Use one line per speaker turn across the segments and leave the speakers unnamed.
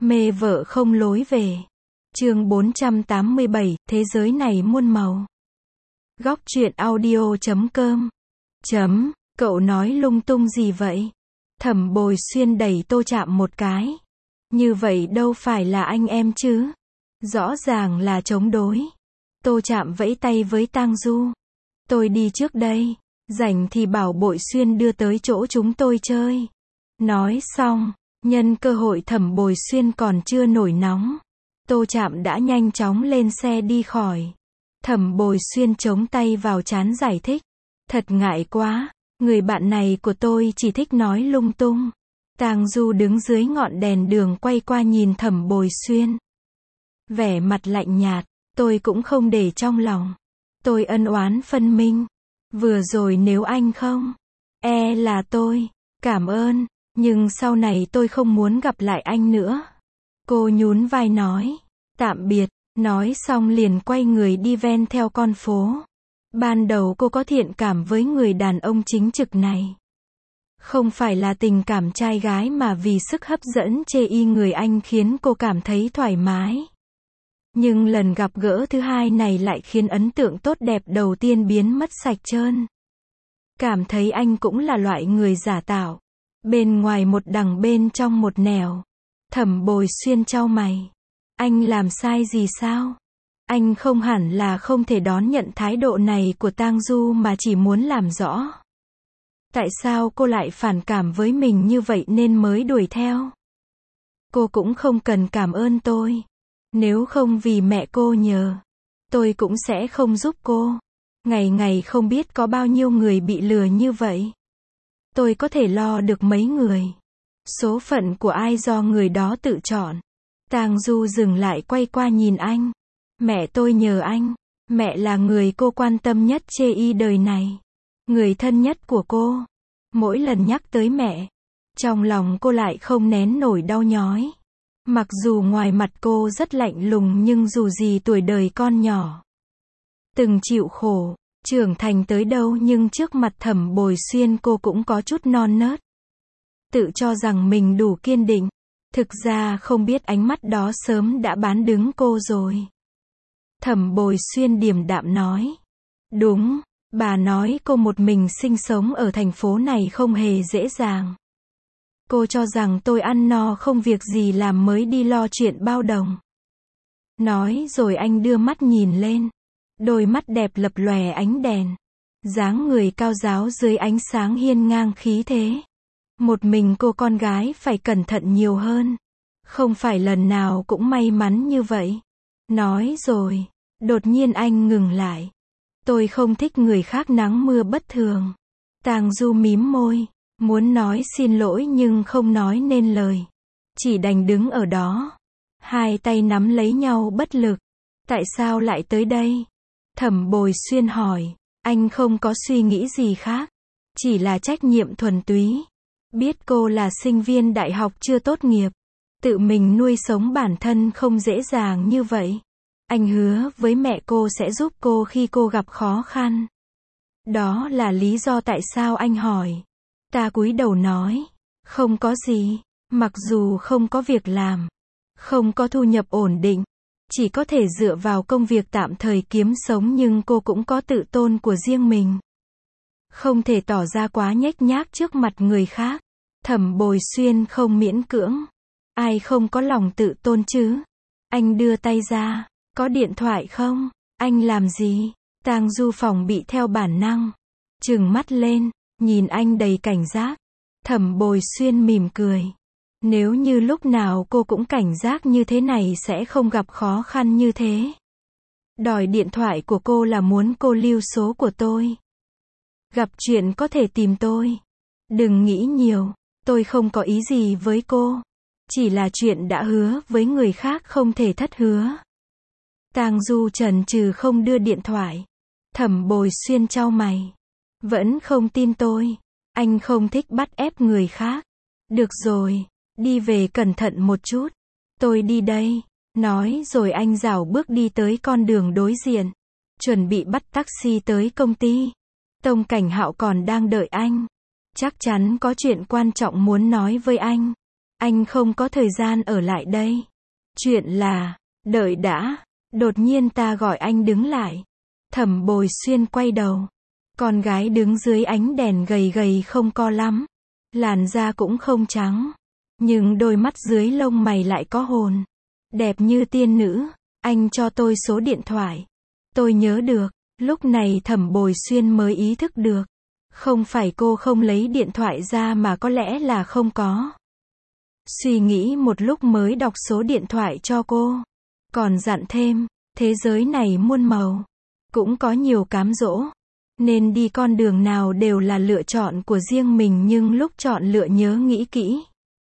Mê vợ không lối về. Chương 487, thế giới này muôn màu. Góc truyện audio.com. Cậu nói lung tung gì vậy? Thẩm Bồi Xuyên đẩy Tô Trạm một cái. Như vậy đâu phải là anh em chứ? Rõ ràng là chống đối. Tô Trạm vẫy tay với Tang Du. Tôi đi trước đây. Rảnh thì bảo Bội Xuyên đưa tới chỗ chúng tôi chơi. Nói xong, nhân cơ hội Thẩm Bồi Xuyên còn chưa nổi nóng, Tô Trạm đã nhanh chóng lên xe đi khỏi. Thẩm Bồi Xuyên chống tay vào trán giải thích. Thật ngại quá, người bạn này của tôi chỉ thích nói lung tung. Tang Du đứng dưới ngọn đèn đường quay qua nhìn Thẩm Bồi Xuyên. Vẻ mặt lạnh nhạt, tôi cũng không để trong lòng. Tôi ân oán phân minh. Vừa rồi nếu anh không, là tôi, cảm ơn, nhưng sau này tôi không muốn gặp lại anh nữa. Cô nhún vai nói, tạm biệt, nói xong liền quay người đi ven theo con phố. Ban đầu cô có thiện cảm với người đàn ông chính trực này. Không phải là tình cảm trai gái mà vì sức hấp dẫn chê y người anh khiến cô cảm thấy thoải mái. Nhưng lần gặp gỡ thứ hai này lại khiến ấn tượng tốt đẹp đầu tiên biến mất sạch trơn. Cảm thấy anh cũng là loại người giả tạo. Bên ngoài một đằng bên trong một nẻo. Thẩm Bồi Xuyên chau mày. Anh làm sai gì sao? Anh không hẳn là không thể đón nhận thái độ này của Tang Du mà chỉ muốn làm rõ. Tại sao cô lại phản cảm với mình như vậy nên mới đuổi theo? Cô cũng không cần cảm ơn tôi. Nếu không vì mẹ cô nhờ, tôi cũng sẽ không giúp cô. Ngày ngày không biết có bao nhiêu người bị lừa như vậy. Tôi có thể lo được mấy người. Số phận của ai do người đó tự chọn. Tang Du dừng lại quay qua nhìn anh. Mẹ tôi nhờ anh. Mẹ là người cô quan tâm nhất chê y đời này. Người thân nhất của cô. Mỗi lần nhắc tới mẹ, trong lòng cô lại không nén nổi đau nhói. Mặc dù ngoài mặt cô rất lạnh lùng nhưng dù gì tuổi đời con nhỏ. Từng chịu khổ, trưởng thành tới đâu nhưng trước mặt Thẩm Bồi Xuyên cô cũng có chút non nớt. Tự cho rằng mình đủ kiên định. Thực ra không biết ánh mắt đó sớm đã bán đứng cô rồi. Thẩm Bồi Xuyên điềm đạm nói. Đúng, bà nói cô một mình sinh sống ở thành phố này không hề dễ dàng. Cô cho rằng tôi ăn no không việc gì làm mới đi lo chuyện bao đồng. Nói rồi anh đưa mắt nhìn lên. Đôi mắt đẹp lập lòe ánh đèn. Dáng người cao ráo dưới ánh sáng hiên ngang khí thế. Một mình cô con gái phải cẩn thận nhiều hơn. Không phải lần nào cũng may mắn như vậy. Nói rồi, đột nhiên anh ngừng lại. Tôi không thích người khác nắng mưa bất thường. Tang Du mím môi. Muốn nói xin lỗi nhưng không nói nên lời. Chỉ đành đứng ở đó. Hai tay nắm lấy nhau bất lực. Tại sao lại tới đây? Thẩm Bồi Xuyên hỏi. Anh không có suy nghĩ gì khác. Chỉ là trách nhiệm thuần túy. Biết cô là sinh viên đại học chưa tốt nghiệp. Tự mình nuôi sống bản thân không dễ dàng như vậy. Anh hứa với mẹ cô sẽ giúp cô khi cô gặp khó khăn. Đó là lý do tại sao anh hỏi. Ta cúi đầu nói. Không có gì. Mặc dù không có việc làm. Không có thu nhập ổn định. Chỉ có thể dựa vào công việc tạm thời kiếm sống nhưng cô cũng có tự tôn của riêng mình. Không thể tỏ ra quá nhếch nhác trước mặt người khác. Thẩm Bồi Xuyên không miễn cưỡng. Ai không có lòng tự tôn chứ? Anh đưa tay ra. Có điện thoại không? Anh làm gì? Tang Du phòng bị theo bản năng. Trừng mắt lên, nhìn anh đầy cảnh giác. Thẩm Bồi Xuyên mỉm cười. Nếu như lúc nào cô cũng cảnh giác như thế này sẽ không gặp khó khăn như thế. Đòi điện thoại của cô là muốn cô lưu số của tôi. Gặp chuyện có thể tìm tôi. Đừng nghĩ nhiều, tôi không có ý gì với cô. Chỉ là chuyện đã hứa với người khác không thể thất hứa. Tang Du chần chừ không đưa điện thoại. Thẩm Bồi Xuyên chau mày. Vẫn không tin tôi. Anh không thích bắt ép người khác. Được rồi, đi về cẩn thận một chút. Tôi đi đây. Nói rồi anh rảo bước đi tới con đường đối diện. Chuẩn bị bắt taxi tới công ty. Tông Cảnh Hạo còn đang đợi anh. Chắc chắn có chuyện quan trọng muốn nói với anh. Anh không có thời gian ở lại đây. Chuyện là, đợi đã. Đột nhiên ta gọi anh đứng lại. Thẩm Bồi Xuyên quay đầu. Con gái đứng dưới ánh đèn gầy gầy không co lắm. Làn da cũng không trắng. Nhưng đôi mắt dưới lông mày lại có hồn. Đẹp như tiên nữ. Anh cho tôi số điện thoại. Tôi nhớ được. Lúc này Thẩm Bồi Xuyên mới ý thức được. Không phải cô không lấy điện thoại ra mà có lẽ là không có. Suy nghĩ một lúc mới đọc số điện thoại cho cô. Còn dặn thêm, thế giới này muôn màu. Cũng có nhiều cám dỗ. Nên đi con đường nào đều là lựa chọn của riêng mình, nhưng lúc chọn lựa nhớ nghĩ kỹ.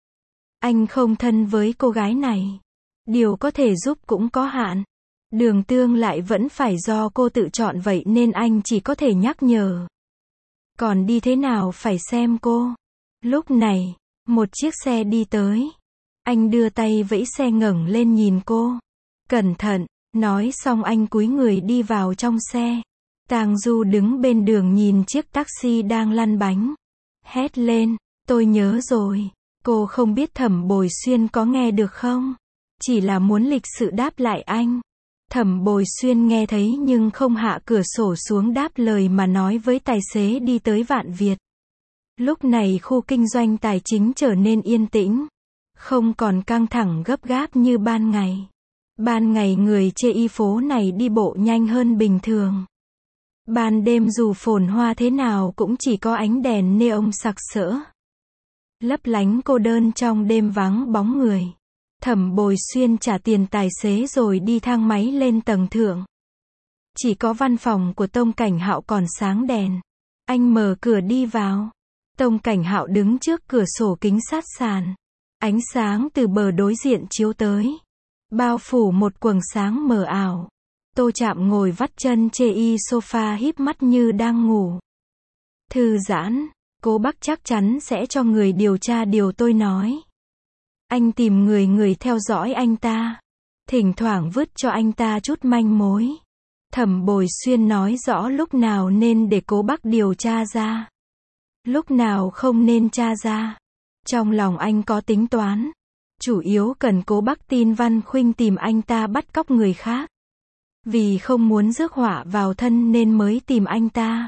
Anh không thân với cô gái này. Điều có thể giúp cũng có hạn. Đường tương lại vẫn phải do cô tự chọn, vậy nên anh chỉ có thể nhắc nhở. Còn đi thế nào phải xem cô. Lúc này, một chiếc xe đi tới. Anh đưa tay vẫy xe ngẩng lên nhìn cô. Cẩn thận, nói xong anh cúi người đi vào trong xe. Tang Du đứng bên đường nhìn chiếc taxi đang lăn bánh. Hét lên, tôi nhớ rồi. Cô không biết Thẩm Bồi Xuyên có nghe được không? Chỉ là muốn lịch sự đáp lại anh. Thẩm Bồi Xuyên nghe thấy nhưng không hạ cửa sổ xuống đáp lời mà nói với tài xế đi tới Vạn Việt. Lúc này khu kinh doanh tài chính trở nên yên tĩnh. Không còn căng thẳng gấp gáp như ban ngày. Ban ngày người chê y phố này đi bộ nhanh hơn bình thường. Ban đêm dù phồn hoa thế nào cũng chỉ có ánh đèn neon sặc sỡ. Lấp lánh cô đơn trong đêm vắng bóng người. Thẩm Bồi Xuyên trả tiền tài xế rồi đi thang máy lên tầng thượng. Chỉ có văn phòng của Tông Cảnh Hạo còn sáng đèn. Anh mở cửa đi vào. Tông Cảnh Hạo đứng trước cửa sổ kính sát sàn. Ánh sáng từ bờ đối diện chiếu tới. Bao phủ một quầng sáng mờ ảo. Tô Trạm ngồi vắt chân chê y sofa híp mắt như đang ngủ. Thư giãn, Cố Bắc chắc chắn sẽ cho người điều tra điều tôi nói. Anh tìm người theo dõi anh ta. Thỉnh thoảng vứt cho anh ta chút manh mối. Thẩm Bồi Xuyên nói rõ lúc nào nên để Cố Bắc điều tra ra. Lúc nào không nên tra ra. Trong lòng anh có tính toán. Chủ yếu cần Cố Bắc tin Văn Khuynh tìm anh ta bắt cóc người khác. Vì không muốn rước họa vào thân nên mới tìm anh ta.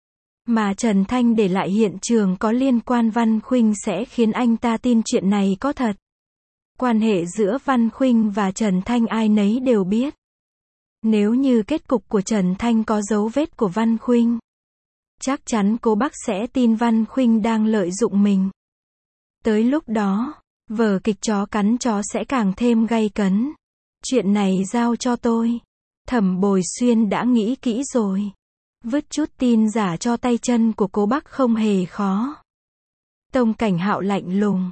Mà Trần Thanh để lại hiện trường có liên quan Văn Khuynh sẽ khiến anh ta tin chuyện này có thật. Quan hệ giữa Văn Khuynh và Trần Thanh ai nấy đều biết. Nếu như kết cục của Trần Thanh có dấu vết của Văn Khuynh, chắc chắn Cố Bắc sẽ tin Văn Khuynh đang lợi dụng mình. Tới lúc đó, vở kịch chó cắn chó sẽ càng thêm gay cấn. Chuyện này giao cho tôi. Thẩm Bồi Xuyên đã nghĩ kỹ rồi. Vứt chút tin giả cho tay chân của Cố Bắc không hề khó. Tông Cảnh Hạo lạnh lùng.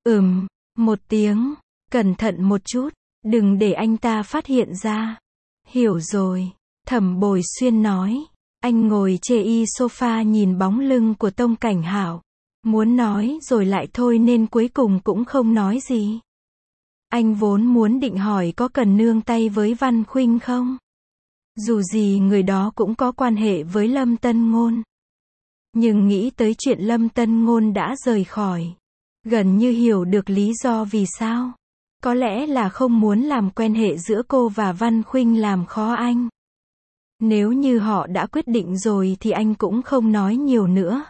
Một tiếng. Cẩn thận một chút. Đừng để anh ta phát hiện ra. Hiểu rồi. Thẩm Bồi Xuyên nói. Anh ngồi chê y sofa nhìn bóng lưng của Tông Cảnh Hạo. Muốn nói rồi lại thôi nên cuối cùng cũng không nói gì. Anh vốn muốn định hỏi có cần nương tay với Văn Khuynh không? Dù gì người đó cũng có quan hệ với Lâm Tân Ngôn. Nhưng nghĩ tới chuyện Lâm Tân Ngôn đã rời khỏi. Gần như hiểu được lý do vì sao. Có lẽ là không muốn làm quen hệ giữa cô và Văn Khuynh làm khó anh. Nếu như họ đã quyết định rồi thì anh cũng không nói nhiều nữa.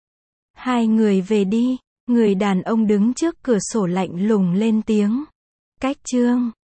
Hai người về đi. Người đàn ông đứng trước cửa sổ lạnh lùng lên tiếng. Cách chương